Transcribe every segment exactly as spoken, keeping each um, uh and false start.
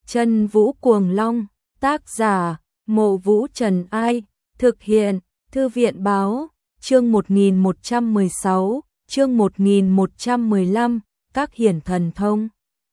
Chân Vũ Cuồng Long, tác giả, Mộ Vũ Trần Ai, thực hiện, Thư viện Báo, chương một nghìn một trăm mười sáu, chương một nghìn một trăm mười lăm, các hiển thần thông.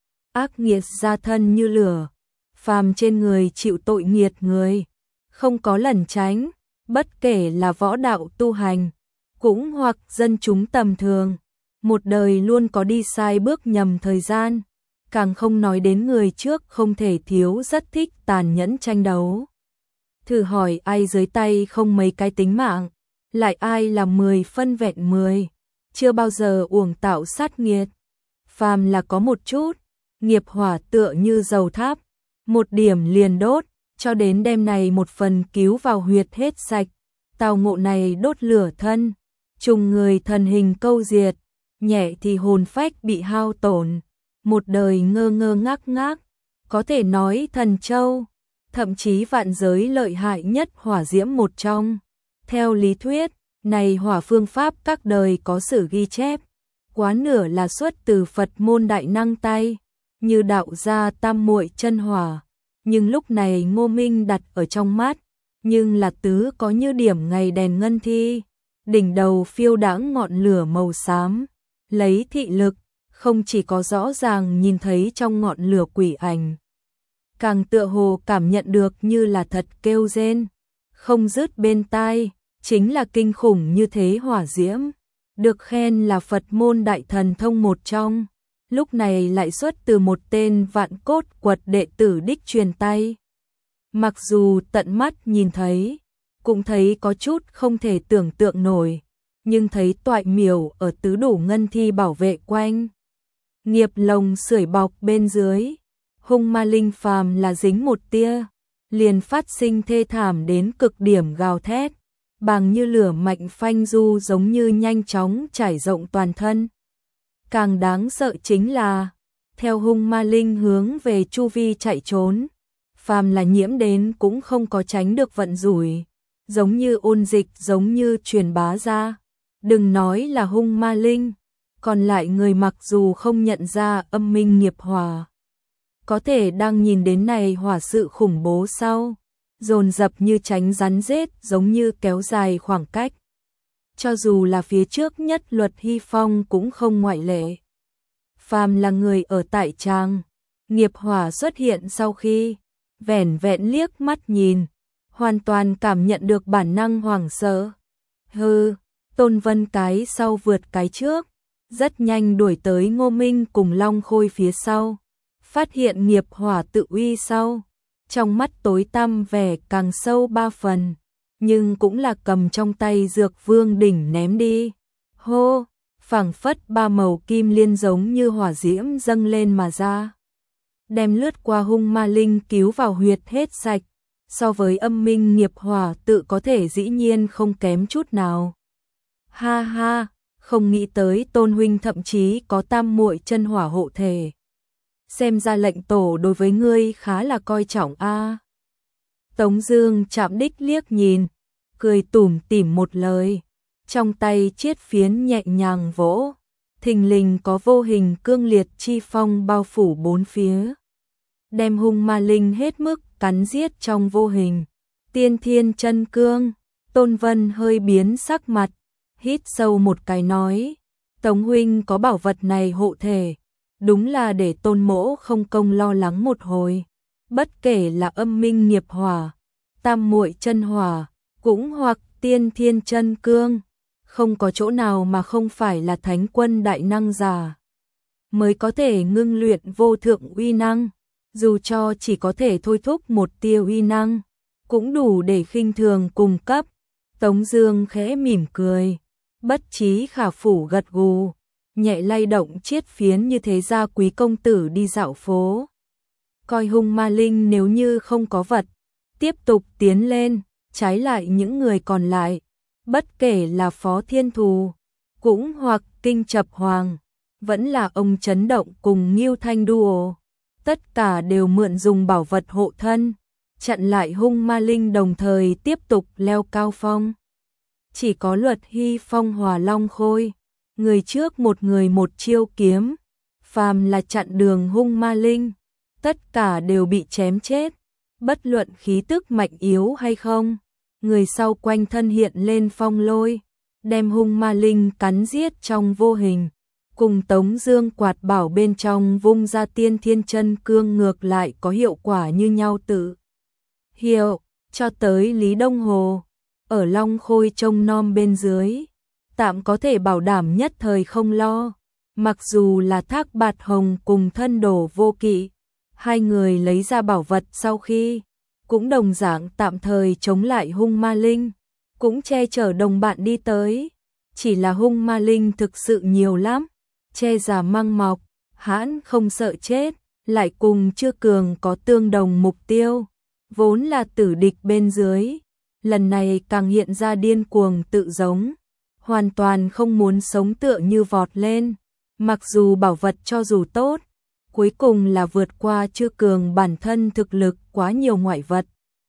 Ác nghiệt gia thân như lửa, phàm trên người chịu tội nghiệt người, không có lẩn tránh, bất kể là võ đạo tu hành, cũng hoặc dân chúng tầm thường, một đời luôn có đi sai bước nhầm thời gian, càng không nói đến người trước không thể thiếu rất thích tàn nhẫn tranh đấu. Thử hỏi ai dưới tay không mấy cái tính mạng, lại ai là mười phân vẹn mười, chưa bao giờ uổng tạo sát nghiệt. Phàm là có một chút, nghiệp hỏa tựa như dầu tháp, một điểm liền đốt, cho đến đêm này một phần cứu vào huyệt hết sạch, tào ngộ này đốt lửa thân, trùng người thần hình câu diệt, nhẹ thì hồn phách bị hao tổn, một đời ngơ ngơ ngác ngác, có thể nói thần châu, thậm chí vạn giới lợi hại nhất hỏa diễm một trong. Theo lý thuyết, này hỏa phương pháp các đời có sử ghi chép, quá nửa là xuất từ Phật môn đại năng tay, như đạo gia tam muội chân hỏa, nhưng lúc này Ngô Minh đặt ở trong mắt, nhưng là tứ có như điểm ngày đèn ngân thi, đỉnh đầu phiêu đãng ngọn lửa màu xám, lấy thị lực, không chỉ có rõ ràng nhìn thấy trong ngọn lửa quỷ ảnh, càng tựa hồ cảm nhận được như là thật kêu rên, không dứt bên tai, chính là kinh khủng như thế hỏa diễm, được khen là Phật môn đại thần thông một trong, lúc này lại xuất từ một tên vạn cốt quật đệ tử đích truyền tay. Mặc dù tận mắt nhìn thấy, cũng thấy có chút không thể tưởng tượng nổi, nhưng thấy toại miểu ở tứ đủ ngân thi bảo vệ quanh. Nghiệp lồng sưởi bọc bên dưới, hung ma linh phàm là dính một tia, liền phát sinh thê thảm đến cực điểm gào thét, bằng như lửa mạnh phanh du giống như nhanh chóng trải rộng toàn thân. Càng đáng sợ chính là, theo hung ma linh hướng về chu vi chạy trốn, phàm là nhiễm đến cũng không có tránh được vận rủi, giống như ôn dịch giống như truyền bá ra. Đừng nói là hung ma linh, còn lại người mặc dù không nhận ra âm minh nghiệp hỏa, có thể đang nhìn đến này hỏa sự khủng bố sau, dồn dập như tránh rắn rết giống như kéo dài khoảng cách. Cho dù là phía trước nhất Luật Hy Phong cũng không ngoại lệ. Phàm là người ở tại trang, nghiệp hỏa xuất hiện sau khi, vẻn vẹn liếc mắt nhìn, hoàn toàn cảm nhận được bản năng hoảng sợ. Hừ, Tôn Vân cái sau vượt cái trước, rất nhanh đuổi tới Ngô Minh cùng Long Khôi phía sau, phát hiện nghiệp hỏa tự uy sau, trong mắt tối tăm vẻ càng sâu ba phần, nhưng cũng là cầm trong tay dược vương đỉnh ném đi. Hô, phảng phất ba màu kim liên giống như hỏa diễm dâng lên mà ra, đem lướt qua hung ma linh cứu vào huyệt hết sạch, so với âm minh nghiệp hỏa tự có thể dĩ nhiên không kém chút nào. Ha ha, không nghĩ tới Tôn huynh thậm chí có tam muội chân hỏa hộ thể. Xem ra lệnh tổ đối với ngươi khá là coi trọng a. À. Tống Dương chạm đích liếc nhìn, cười tủm tỉm một lời, trong tay chiết phiến nhẹ nhàng vỗ, thình lình có vô hình cương liệt chi phong bao phủ bốn phía, đem hung ma linh hết mức cắn giết trong vô hình. Tiên Thiên Chân Cương. Tôn Vân hơi biến sắc mặt, hít sâu một cái nói, Tống huynh có bảo vật này hộ thể, đúng là để Tôn mỗ không công lo lắng một hồi. Bất kể là âm minh nghiệp hỏa, tam muội chân hỏa, cũng hoặc tiên thiên chân cương, không có chỗ nào mà không phải là thánh quân đại năng giả mới có thể ngưng luyện vô thượng uy năng, dù cho chỉ có thể thôi thúc một tia uy năng, cũng đủ để khinh thường cùng cấp. Tống Dương khẽ mỉm cười, bất trí khả phủ gật gù, nhẹ lay động chiết phiến như thế ra quý công tử đi dạo phố. Coi hung ma linh nếu như không có vật, tiếp tục tiến lên, trái lại những người còn lại, bất kể là Phó Thiên Thù, cũng hoặc Kinh Chập Hoàng, vẫn là ông Chấn Động cùng Ngưu Thanh Duo, tất cả đều mượn dùng bảo vật hộ thân, chặn lại hung ma linh đồng thời tiếp tục leo cao phong. Chỉ có Luật Hy Phong hòa Long Khôi, người trước một người một chiêu kiếm, phàm là chặn đường hung ma linh, tất cả đều bị chém chết, bất luận khí tức mạnh yếu hay không. Người sau quanh thân hiện lên phong lôi, đem hung ma linh cắn giết trong vô hình, cùng Tống Dương quạt bảo bên trong vung ra tiên thiên chân cương ngược lại có hiệu quả như nhau tự hiệu. Cho tới Lý Đông Hồ, ở Long Khôi trông nom bên dưới, tạm có thể bảo đảm nhất thời không lo. Mặc dù là Thác Bạt Hồng cùng Thân Đổ Vô Kỵ, hai người lấy ra bảo vật sau khi cũng đồng dạng tạm thời chống lại hung ma linh, cũng che chở đồng bạn đi tới. Chỉ là hung ma linh thực sự nhiều lắm, che giả mang mọc, hãn không sợ chết, lại cùng Chư Cường có tương đồng mục tiêu, vốn là tử địch bên dưới, lần này càng hiện ra điên cuồng tự giống, hoàn toàn không muốn sống tựa như vọt lên. Mặc dù bảo vật cho dù tốt, cuối cùng là vượt qua Chư Cường bản thân thực lực quá nhiều ngoại vật,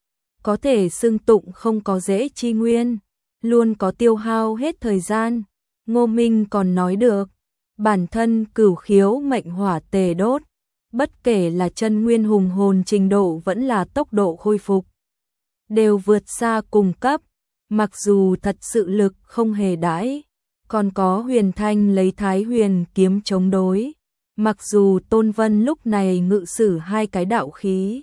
có thể xưng tụng không có dễ chi nguyên, luôn có tiêu hao hết thời gian. Ngô Minh còn nói được, bản thân cửu khiếu mệnh hỏa tề đốt, bất kể là chân nguyên hùng hồn trình độ vẫn là tốc độ khôi phục, đều vượt xa cùng cấp, mặc dù thật sự lực không hề đãi. Còn có Huyền Thanh lấy Thái Huyền kiếm chống đối, mặc dù Tôn Vân lúc này ngự sử hai cái đạo khí,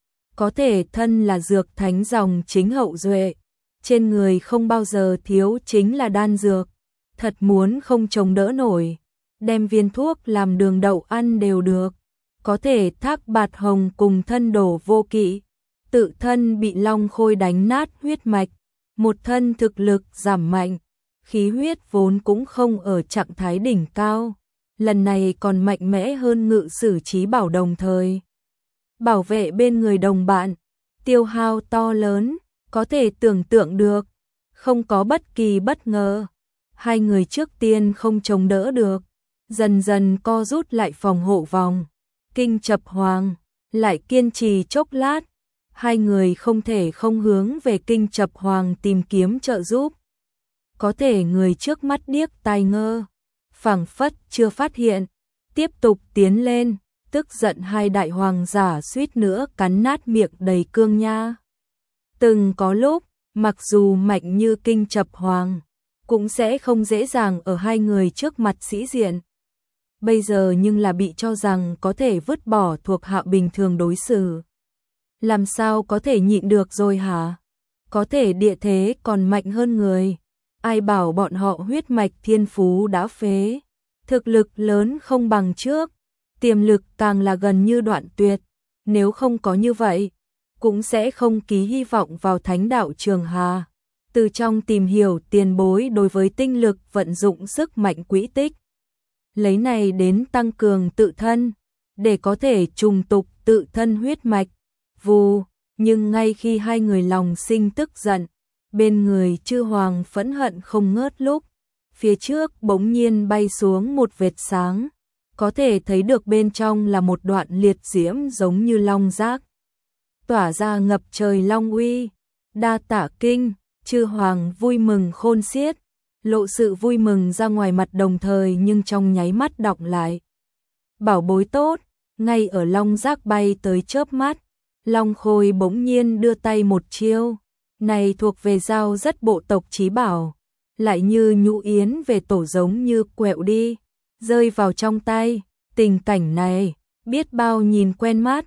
có thể thân là dược thánh dòng chính hậu duệ, trên người không bao giờ thiếu chính là đan dược, thật muốn không chống đỡ nổi, đem viên thuốc làm đường đậu ăn đều được. Có thể Thác Bạt Hồng cùng Thân Đổ Vô Kỵ, tự thân bị Long Khôi đánh nát huyết mạch, một thân thực lực giảm mạnh, khí huyết vốn cũng không ở trạng thái đỉnh cao, lần này còn mạnh mẽ hơn ngự sử trí bảo đồng thời bảo vệ bên người đồng bạn, tiêu hao to lớn, có thể tưởng tượng được, không có bất kỳ bất ngờ. Hai người trước tiên không chống đỡ được, dần dần co rút lại phòng hộ vòng, Kinh Chập Hoàng lại kiên trì chốc lát, hai người không thể không hướng về Kinh Chập Hoàng tìm kiếm trợ giúp. Có thể người trước mắt điếc tai ngơ, phảng phất chưa phát hiện, tiếp tục tiến lên, tức giận hai đại hoàng giả suýt nữa cắn nát miệng đầy cương nha. Từng có lúc, mặc dù mạnh như Kinh Chập Hoàng, cũng sẽ không dễ dàng ở hai người trước mặt sĩ diện. Bây giờ nhưng là bị cho rằng có thể vứt bỏ thuộc hạ bình thường đối xử. Làm sao có thể nhịn được rồi hả? Có thể địa thế còn mạnh hơn người. Ai bảo bọn họ huyết mạch thiên phú đã phế, thực lực lớn không bằng trước, tiềm lực càng là gần như đoạn tuyệt, nếu không có như vậy, cũng sẽ không ký hy vọng vào Thánh đạo Trường Hà. Từ trong tìm hiểu tiền bối đối với tinh lực vận dụng sức mạnh quỹ tích, lấy này đến tăng cường tự thân, để có thể trùng tục tự thân huyết mạch. Vù, nhưng ngay khi hai người lòng sinh tức giận, bên người Chư Hoàng phẫn hận không ngớt lúc, phía trước bỗng nhiên bay xuống một vệt sáng, có thể thấy được bên trong là một đoạn liệt diễm giống như long giác, tỏa ra ngập trời long uy. Đa tạ kinh, Chư Hoàng vui mừng khôn xiết, lộ sự vui mừng ra ngoài mặt đồng thời nhưng trong nháy mắt đọng lại. Bảo bối tốt, ngay ở long giác bay tới chớp mắt, Long Khôi bỗng nhiên đưa tay một chiêu, này thuộc về giao rất bộ tộc chí bảo, lại như nhũ yến về tổ giống như quẹo đi, rơi vào trong tay. Tình cảnh này, biết bao nhìn quen mắt,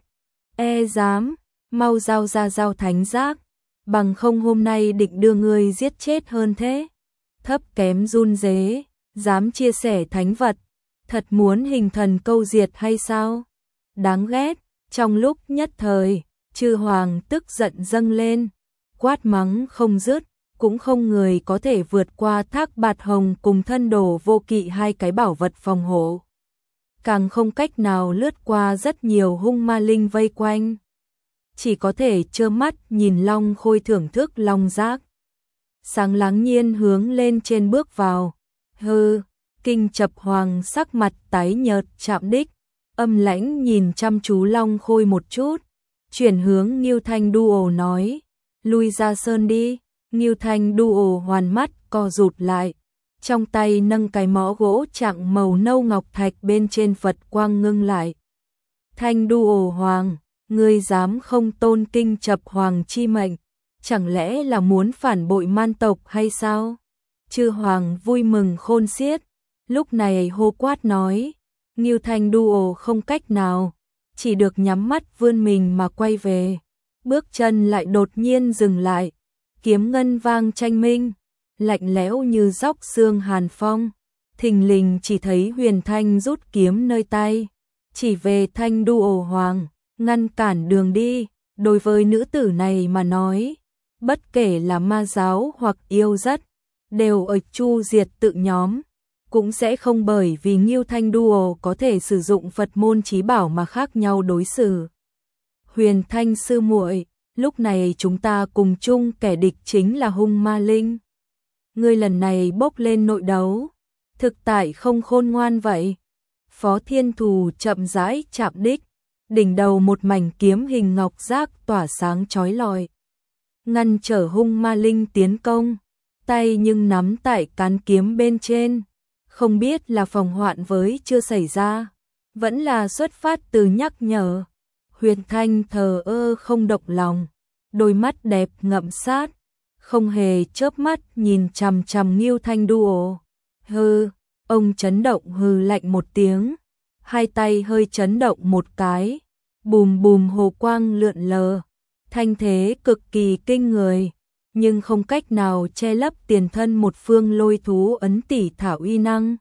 e dám, mau giao ra giao thánh giác, bằng không hôm nay định đưa ngươi giết chết hơn thế. Thấp kém run rế, dám chia sẻ thánh vật, thật muốn hình thần câu diệt hay sao? Đáng ghét. Trong lúc nhất thời, Chư Hoàng tức giận dâng lên, quát mắng không dứt, cũng không người có thể vượt qua Thác Bạt Hồng cùng Thân Đổ Vô Kỵ hai cái bảo vật phòng hộ, càng không cách nào lướt qua rất nhiều hung ma linh vây quanh, chỉ có thể trơ mắt nhìn Long Khôi thưởng thức long giác, sáng láng nhiên hướng lên trên bước vào. Hừ, Kinh Chập Hoàng sắc mặt tái nhợt chạm đích, âm lãnh nhìn chăm chú Long Khôi một chút, chuyển hướng Ngưu Thanh Duo nói, lui ra sơn đi. Ngưu Thanh Duo hoàn mắt co rụt lại, trong tay nâng cái mõ gỗ trạng màu nâu ngọc thạch bên trên Phật quang ngưng lại. Thanh đu ổ hoàng, ngươi dám không tôn kinh chập hoàng chi mệnh, chẳng lẽ là muốn phản bội man tộc hay sao? Chư hoàng vui mừng khôn xiết, lúc này hô quát nói, Ngưu Thanh đu ổ không cách nào, chỉ được nhắm mắt vươn mình mà quay về. Bước chân lại đột nhiên dừng lại, kiếm ngân vang tranh minh, lạnh lẽo như róc xương hàn phong. Thình lình chỉ thấy Huyền Thanh rút kiếm nơi tay, chỉ về Thanh đu ổ hoàng, ngăn cản đường đi. Đối với nữ tử này mà nói, bất kể là ma giáo hoặc yêu dắt, đều ở chu diệt tự nhóm, cũng sẽ không bởi vì Ngưu Thanh đu ổ có thể sử dụng Phật môn chí bảo mà khác nhau đối xử. Huyền Thanh sư muội, lúc này chúng ta cùng chung kẻ địch chính là hung ma linh. Ngươi lần này bốc lên nội đấu, thực tại không khôn ngoan vậy. Phó Thiên Thù chậm rãi chạm đích, đỉnh đầu một mảnh kiếm hình ngọc giác tỏa sáng chói lọi, ngăn trở hung ma linh tiến công, tay nhưng nắm tại cán kiếm bên trên, không biết là phòng hoạn với chưa xảy ra, vẫn là xuất phát từ nhắc nhở. Huyền Thanh thờ ơ không động lòng, đôi mắt đẹp ngậm sát, không hề chớp mắt nhìn chằm chằm Ngưu Thanh đu ổ. Hừ, ông chấn động hừ lạnh một tiếng, hai tay hơi chấn động một cái, bùm bùm hồ quang lượn lờ, thanh thế cực kỳ kinh người, nhưng không cách nào che lấp tiền thân một phương lôi thú ấn tỷ thảo uy năng.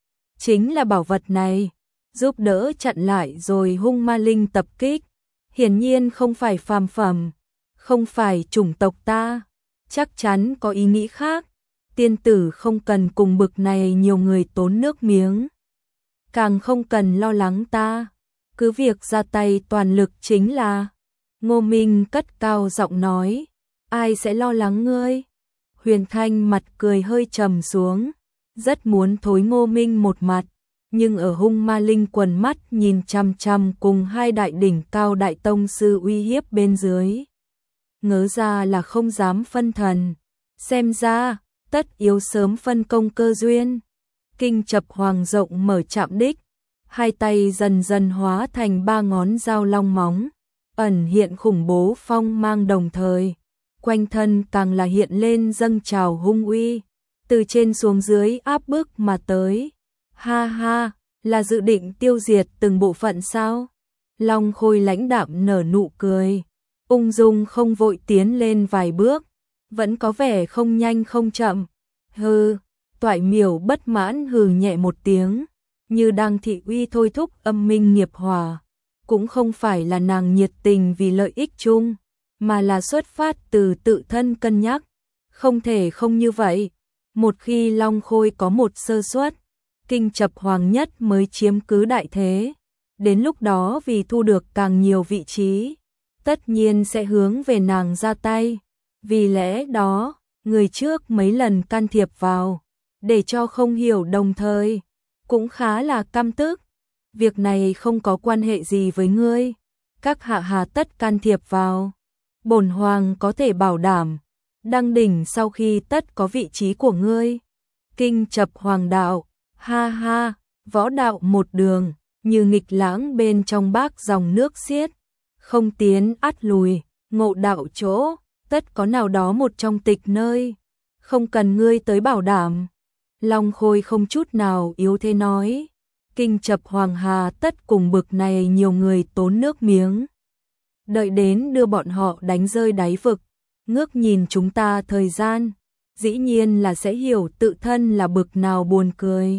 Chính là bảo vật này, giúp đỡ chặn lại rồi hung ma linh tập kích, hiển nhiên không phải phàm phẩm, không phải chủng tộc ta, chắc chắn có ý nghĩ khác. Tiên tử không cần cùng bực này nhiều người tốn nước miếng, càng không cần lo lắng ta, cứ việc ra tay toàn lực chính là. Ngô Minh cất cao giọng nói, ai sẽ lo lắng ngươi? Huyền Thanh mặt cười hơi trầm xuống, rất muốn thối Ngô Minh một mặt, nhưng ở hung ma linh quần mắt nhìn chăm chăm cùng hai đại đỉnh cao đại tông sư uy hiếp bên dưới, ngớ ra là không dám phân thần, xem ra tất yếu sớm phân công cơ duyên. Kinh chập hoàng rộng mở chạm đích, hai tay dần dần hóa thành ba ngón dao long móng, ẩn hiện khủng bố phong mang đồng thời, quanh thân càng là hiện lên dâng trào hung uy, từ trên xuống dưới áp bức mà tới. Ha ha, là dự định tiêu diệt từng bộ phận sao? Long Khôi lãnh đạm nở nụ cười, ung dung không vội tiến lên vài bước, vẫn có vẻ không nhanh không chậm. Hừ, Toại Miểu bất mãn hừ nhẹ một tiếng, như đang thị uy thôi thúc âm minh nghiệp hòa, cũng không phải là nàng nhiệt tình vì lợi ích chung, mà là xuất phát từ tự thân cân nhắc, không thể không như vậy. Một khi Long Khôi có một sơ suất, Kinh chập hoàng nhất mới chiếm cứ đại thế, đến lúc đó vì thu được càng nhiều vị trí, tất nhiên sẽ hướng về nàng ra tay. Vì lẽ đó, người trước mấy lần can thiệp vào, để cho không hiểu đồng thời, cũng khá là căm tức. Việc này không có quan hệ gì với ngươi, các hạ hà tất can thiệp vào. Bổn hoàng có thể bảo đảm, đăng đỉnh sau khi tất có vị trí của ngươi. Kinh chập hoàng đạo, ha ha, võ đạo một đường, như nghịch lãng bên trong bác dòng nước xiết, không tiến ắt lùi, ngộ đạo chỗ, tất có nào đó một trong tịch nơi, không cần ngươi tới bảo đảm. Long Khôi không chút nào yếu thế nói, Kinh chập hoàng hà tất cùng bực này nhiều người tốn nước miếng. Đợi đến đưa bọn họ đánh rơi đáy vực, ngước nhìn chúng ta thời gian, dĩ nhiên là sẽ hiểu tự thân là bực nào buồn cười.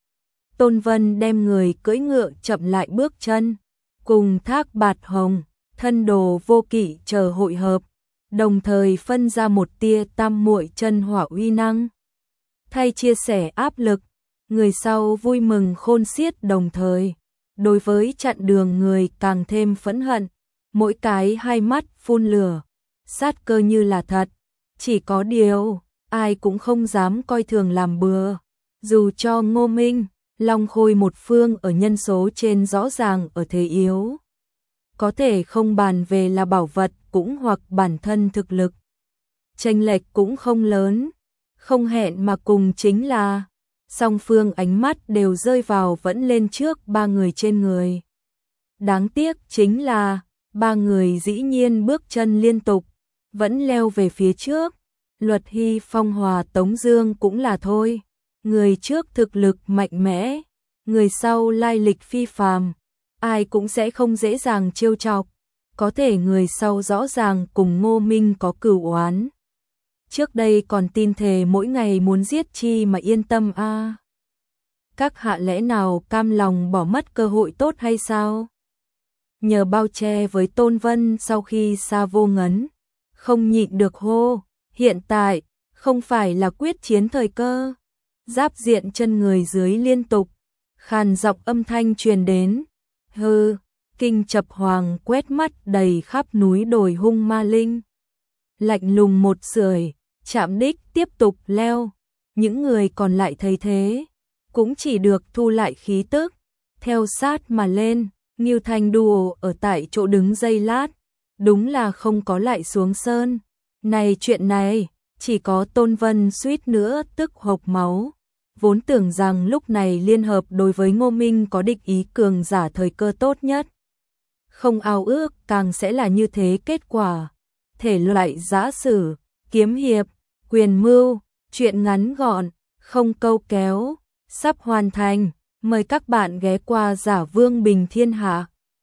Tôn Vân đem người cưỡi ngựa chậm lại bước chân, cùng Thác Bạt Hồng, thân đồ vô kỵ chờ hội hợp, đồng thời phân ra một tia tam muội chân hỏa uy năng. Thay chia sẻ áp lực, người sau vui mừng khôn xiết đồng thời, đối với chặn đường người càng thêm phẫn hận, mỗi cái hai mắt phun lửa, sát cơ như là thật, chỉ có điều, ai cũng không dám coi thường làm bừa, dù cho Ngô Minh, Long Khôi một phương ở nhân số trên rõ ràng ở thế yếu. Có thể không bàn về là bảo vật cũng hoặc bản thân thực lực. Chênh lệch cũng không lớn, không hẹn mà cùng chính là song phương ánh mắt đều rơi vào vẫn lên trước ba người trên người. Đáng tiếc chính là ba người dĩ nhiên bước chân liên tục, vẫn leo về phía trước. Luật Hy, Phong Hòa, Tống Dương cũng là thôi. Người trước thực lực mạnh mẽ, người sau lai lịch phi phàm, ai cũng sẽ không dễ dàng trêu chọc. Có thể người sau rõ ràng cùng Ngô Minh có cửu oán. Trước đây còn tin thề mỗi ngày muốn giết chi mà yên tâm a. À. Các hạ lẽ nào cam lòng bỏ mất cơ hội tốt hay sao? Nhờ bao che với Tôn Vân sau khi xa Vô Ngấn, không nhịn được hô, hiện tại không phải là quyết chiến thời cơ. Giáp diện chân người dưới liên tục, khàn giọng âm thanh truyền đến. Hừ, Kinh Chập Hoàng quét mắt đầy khắp núi đồi hung ma linh. Lạnh lùng một sưởi, chạm đích tiếp tục leo. Những người còn lại thấy thế, cũng chỉ được thu lại khí tức, theo sát mà lên. Ngưu Thanh Đùa ở tại chỗ đứng giây lát, đúng là không có lại xuống sơn. Này chuyện này, chỉ có Tôn Vân suýt nữa tức hộc máu. Vốn tưởng rằng lúc này liên hợp đối với Ngô Minh có địch ý cường giả thời cơ tốt nhất. Không ao ước càng sẽ là như thế kết quả. Thể loại giã sử, kiếm hiệp, quyền mưu, chuyện ngắn gọn, không câu kéo, sắp hoàn thành. Mời các bạn ghé qua Giả Vương Bình Thiên Hạ.